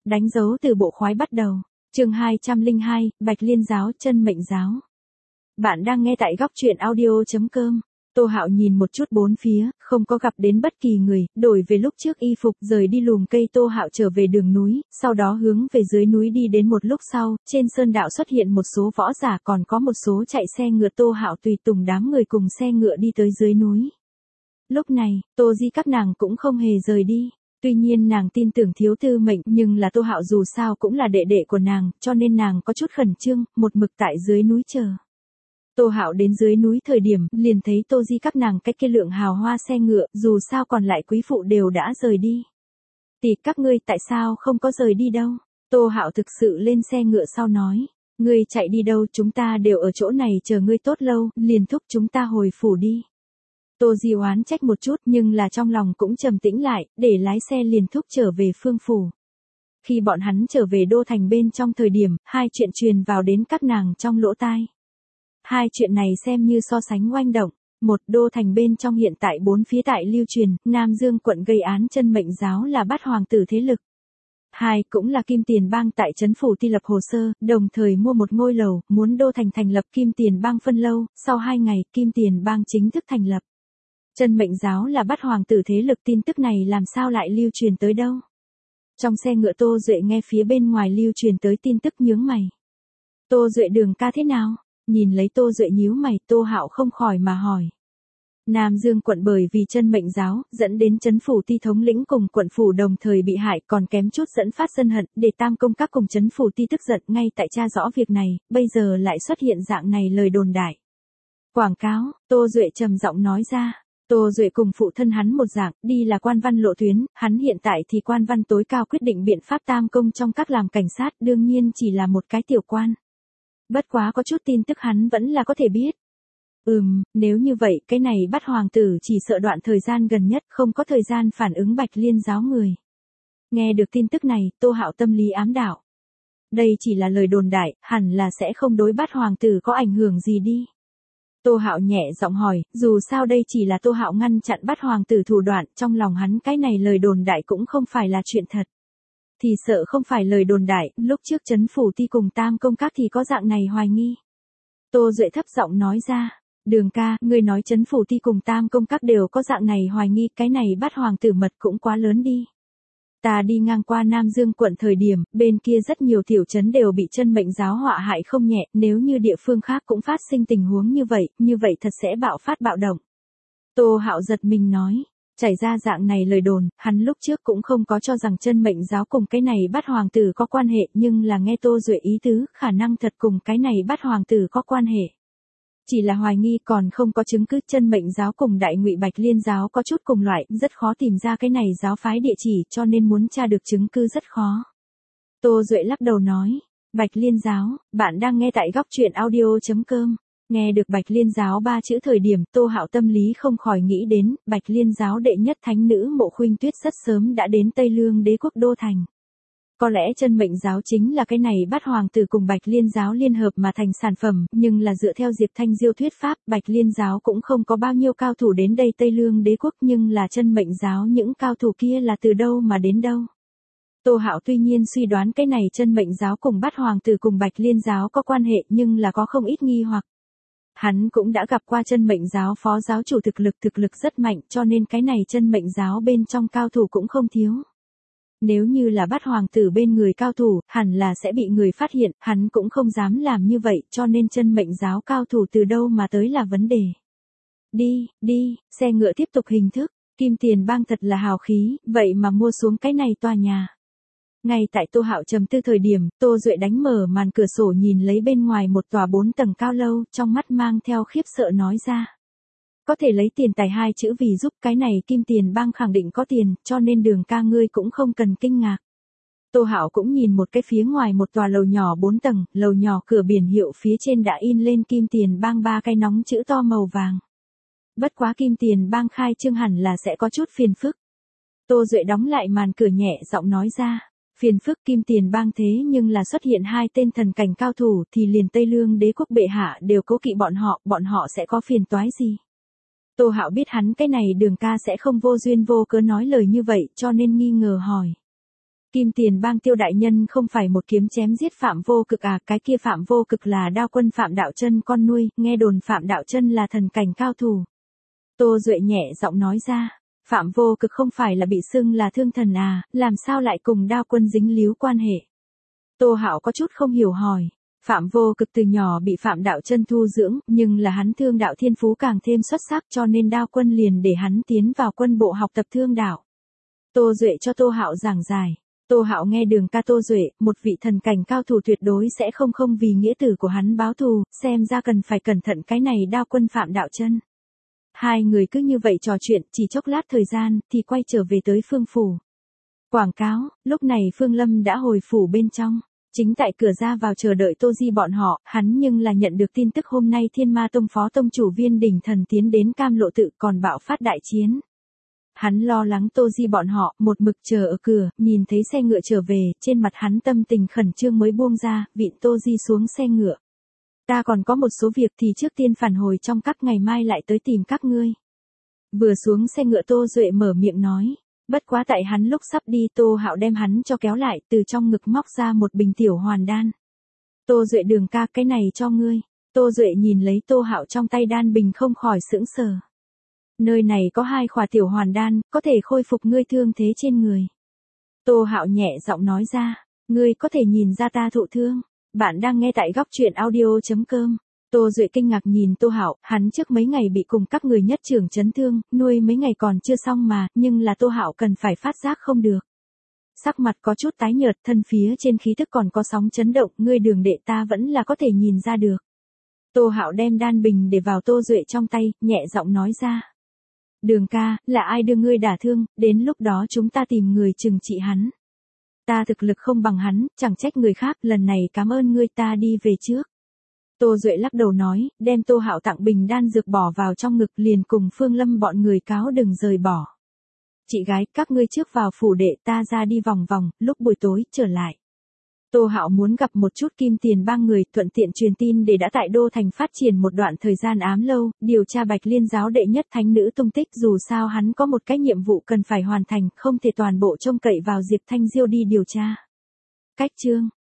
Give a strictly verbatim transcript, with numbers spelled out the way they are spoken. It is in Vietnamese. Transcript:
Đánh dấu từ bộ khoái bắt đầu. Chương hai trăm lẻ hai, Bạch Liên giáo, chân mệnh giáo. Bạn đang nghe tại góc truyện audio chấm com. Tô Hạo nhìn một chút bốn phía, không có gặp đến bất kỳ người, đổi về lúc trước y phục, rời đi lùm cây. Tô Hạo trở về đường núi, sau đó hướng về dưới núi đi. Đến một lúc sau, trên sơn đạo xuất hiện một số võ giả, còn có một số chạy xe ngựa. Tô Hạo tùy tùng đám người cùng xe ngựa đi tới dưới núi. Lúc này, Tô Di các nàng cũng không hề rời đi. Tuy nhiên nàng tin tưởng thiếu tư mệnh, nhưng là Tô Hạo dù sao cũng là đệ đệ của nàng, cho nên nàng có chút khẩn trương, một mực tại dưới núi chờ. Tô Hạo đến dưới núi thời điểm, liền thấy Tô Di các nàng cách kia lượng hào hoa xe ngựa, dù sao còn lại quý phụ đều đã rời đi. Tỷ, các ngươi tại sao không có rời đi đâu? Tô Hạo thực sự lên xe ngựa sau nói, ngươi chạy đi đâu, chúng ta đều ở chỗ này chờ ngươi tốt lâu, liền thúc chúng ta hồi phủ đi. Tô Di oán trách một chút, nhưng là trong lòng cũng trầm tĩnh lại, để lái xe liền thúc trở về phương phủ. Khi bọn hắn trở về đô thành bên trong thời điểm, hai chuyện truyền vào đến các nàng trong lỗ tai. Hai chuyện này xem như so sánh oanh động. Một, đô thành bên trong hiện tại bốn phía tại lưu truyền, Nam Dương quận gây án chân mệnh giáo là bắt hoàng tử thế lực. Hai, cũng là Kim Tiền Bang tại trấn phủ ti lập hồ sơ, đồng thời mua một ngôi lầu, muốn đô thành thành lập Kim Tiền Bang phân lâu, sau hai ngày, Kim Tiền Bang chính thức thành lập. Chân mệnh giáo là bắt hoàng tử thế lực, tin tức này làm sao lại lưu truyền tới đâu? Trong xe ngựa Tô Duệ nghe phía bên ngoài lưu truyền tới tin tức nhướng mày. Tô Duệ đường ca thế nào? Nhìn lấy Tô Duệ nhíu mày, Tô Hạo không khỏi mà hỏi. Nam Dương quận bởi vì chân mệnh giáo, dẫn đến trấn phủ ti thống lĩnh cùng quận phủ đồng thời bị hại, còn kém chút dẫn phát sân hận, để Tam công các cùng trấn phủ ti tức giận ngay tại tra rõ việc này, bây giờ lại xuất hiện dạng này lời đồn đại. Quảng cáo, Tô Duệ trầm giọng nói ra. Tô Duệ cùng phụ thân hắn một dạng, đi là quan văn lộ tuyến, hắn hiện tại thì quan văn tối cao quyết định biện pháp Tam công trong các làm cảnh sát, đương nhiên chỉ là một cái tiểu quan. Bất quá có chút tin tức hắn vẫn là có thể biết. Ừm, nếu như vậy, cái này bắt hoàng tử chỉ sợ đoạn thời gian gần nhất không có thời gian phản ứng Bạch Liên giáo người. Nghe được tin tức này, Tô Hạo tâm lý ám đạo. Đây chỉ là lời đồn đại, hẳn là sẽ không đối bắt hoàng tử có ảnh hưởng gì đi. Tô Hạo nhẹ giọng hỏi, dù sao đây chỉ là Tô Hạo ngăn chặn bắt hoàng tử thủ đoạn, trong lòng hắn cái này lời đồn đại cũng không phải là chuyện thật. Thì sợ không phải lời đồn đại, lúc trước trấn phủ ti cùng Tam công các thì có dạng này hoài nghi. Tô Duệ thấp giọng nói ra, đường ca, ngươi nói trấn phủ ti cùng Tam công các đều có dạng này hoài nghi, cái này bắt hoàng tử mật cũng quá lớn đi. Ta đi ngang qua Nam Dương quận thời điểm, bên kia rất nhiều tiểu trấn đều bị chân mệnh giáo họa hại không nhẹ, nếu như địa phương khác cũng phát sinh tình huống như vậy, như vậy thật sẽ bạo phát bạo động. Tô Hạo giật mình nói, chảy ra dạng này lời đồn, hắn lúc trước cũng không có cho rằng chân mệnh giáo cùng cái này bắt hoàng tử có quan hệ, nhưng là nghe Tô Duệ ý tứ, khả năng thật cùng cái này bắt hoàng tử có quan hệ. Chỉ là hoài nghi, còn không có chứng cứ. Chân mệnh giáo cùng Đại Ngụy Bạch Liên giáo có chút cùng loại, rất khó tìm ra cái này giáo phái địa chỉ, cho nên muốn tra được chứng cứ rất khó. Tô Duệ lắc đầu nói, Bạch Liên giáo, bạn đang nghe tại góc truyện audio chấm com. Nghe được Bạch Liên giáo ba chữ thời điểm, Tô Hạo tâm lý không khỏi nghĩ đến, Bạch Liên giáo đệ nhất thánh nữ Mộ Khuynh Tuyết rất sớm đã đến Tây Lương đế quốc đô thành. Có lẽ chân mệnh giáo chính là cái này bắt hoàng tử cùng Bạch Liên giáo liên hợp mà thành sản phẩm, nhưng là dựa theo Diệp Thanh Diêu thuyết pháp, Bạch Liên giáo cũng không có bao nhiêu cao thủ đến đây Tây Lương đế quốc, nhưng là chân mệnh giáo những cao thủ kia là từ đâu mà đến đâu. Tô Hạo tuy nhiên suy đoán cái này chân mệnh giáo cùng bắt hoàng tử cùng Bạch Liên giáo có quan hệ, nhưng là có không ít nghi hoặc. Hắn cũng đã gặp qua chân mệnh giáo phó giáo chủ thực lực thực lực rất mạnh, cho nên cái này chân mệnh giáo bên trong cao thủ cũng không thiếu. Nếu như là bắt hoàng tử bên người cao thủ, hẳn là sẽ bị người phát hiện, hắn cũng không dám làm như vậy, cho nên chân mệnh giáo cao thủ từ đâu mà tới là vấn đề. Đi, đi, xe ngựa tiếp tục hình thức, Kim Tiền Bang thật là hào khí, vậy mà mua xuống cái này tòa nhà. Ngay tại Tô Hạo trầm tư thời điểm, Tô Duệ đánh mở màn cửa sổ nhìn lấy bên ngoài một tòa bốn tầng cao lâu, trong mắt mang theo khiếp sợ nói ra. Có thể lấy tiền tài hai chữ vì giúp, cái này Kim Tiền Bang khẳng định có tiền, cho nên đường ca ngươi cũng không cần kinh ngạc. Tô Hạo cũng nhìn một cái phía ngoài một tòa lầu nhỏ bốn tầng, lầu nhỏ cửa biển hiệu phía trên đã in lên Kim Tiền Bang ba cái nóng chữ to màu vàng. Bất quá Kim Tiền Bang khai trương hẳn là sẽ có chút phiền phức. Tô Duệ đóng lại màn cửa nhẹ giọng nói ra. Phiền phức Kim Tiền Bang thế nhưng là xuất hiện hai tên thần cảnh cao thủ thì liền Tây Lương đế quốc bệ hạ đều cố kỵ bọn họ, bọn họ sẽ có phiền toái gì. Tô Hạo biết hắn cái này đường ca sẽ không vô duyên vô cớ nói lời như vậy, cho nên nghi ngờ hỏi. Kim Tiền Bang Tiêu đại nhân không phải một kiếm chém giết Phạm Vô Cực à, cái kia Phạm Vô Cực là Đao Quân Phạm Đạo Chân con nuôi, nghe đồn Phạm Đạo Chân là thần cảnh cao thủ. Tô Duệ nhẹ giọng nói ra, Phạm Vô Cực không phải là bị xưng là thương thần à, làm sao lại cùng Đao Quân dính líu quan hệ. Tô Hạo có chút không hiểu hỏi. Phạm Vô Cực từ nhỏ bị Phạm Đạo Chân thu dưỡng, nhưng là hắn thương đạo thiên phú càng thêm xuất sắc cho nên Đao Quân liền để hắn tiến vào quân bộ học tập thương đạo. Tô Duệ cho Tô Hạo giảng giải. Tô Hạo nghe Đường ca Tô Duệ, một vị thần cảnh cao thủ tuyệt đối sẽ không không vì nghĩa tử của hắn báo thù, xem ra cần phải cẩn thận cái này Đao Quân Phạm Đạo Chân. Hai người cứ như vậy trò chuyện, chỉ chốc lát thời gian, thì quay trở về tới Phương phủ. Quảng cáo, lúc này Phương Lâm đã hồi phủ bên trong. Chính tại cửa ra vào chờ đợi Tô Di bọn họ, hắn nhưng là nhận được tin tức hôm nay Thiên Ma Tông phó tông chủ Viên Đỉnh Thần tiến đến Cam Lộ tự còn bạo phát đại chiến. Hắn lo lắng Tô Di bọn họ, một mực chờ ở cửa, nhìn thấy xe ngựa trở về, trên mặt hắn tâm tình khẩn trương mới buông ra, vịn Tô Di xuống xe ngựa. Ta còn có một số việc thì trước tiên phản hồi trong các ngày mai lại tới tìm các ngươi. Vừa xuống xe ngựa Tô Duệ mở miệng nói. Bất quá tại hắn lúc sắp đi Tô Hạo đem hắn cho kéo lại, từ trong ngực móc ra một bình tiểu hoàn đan. Tô Duệ Đường ca, cái này cho ngươi. Tô Duệ nhìn lấy Tô Hạo trong tay đan bình không khỏi sững sờ. Nơi này có hai khỏa tiểu hoàn đan, có thể khôi phục ngươi thương thế trên người. Tô Hạo nhẹ giọng nói ra, ngươi có thể nhìn ra ta thụ thương. Bạn đang nghe tại góc truyện audio chấm com. Tô Duệ kinh ngạc nhìn Tô Hạo, hắn trước mấy ngày bị cùng các người nhất trưởng chấn thương, nuôi mấy ngày còn chưa xong mà, nhưng là Tô Hạo cần phải phát giác không được. Sắc mặt có chút tái nhợt, thân phía trên khí tức còn có sóng chấn động, ngươi Đường đệ ta vẫn là có thể nhìn ra được. Tô Hạo đem đan bình để vào Tô Duệ trong tay, nhẹ giọng nói ra. Đường ca, là ai đưa ngươi đả thương, đến lúc đó chúng ta tìm người trừng trị hắn. Ta thực lực không bằng hắn, chẳng trách người khác, lần này cảm ơn ngươi, ta đi về trước. Tô Duệ lắc đầu nói, đem Tô Hạo tặng bình đan dược bỏ vào trong ngực liền cùng Phương Lâm bọn người cáo đừng rời bỏ. Chị gái, các ngươi trước vào phủ đệ, ta ra đi vòng vòng, lúc buổi tối trở lại. Tô Hạo muốn gặp một chút Kim Tiền Bang người, thuận tiện truyền tin để đã tại Đô Thành phát triển một đoạn thời gian ám lâu, điều tra Bạch Liên giáo đệ nhất thánh nữ tung tích, dù sao hắn có một cái nhiệm vụ cần phải hoàn thành, không thể toàn bộ trông cậy vào Diệp Thanh Diêu đi điều tra. Cách chương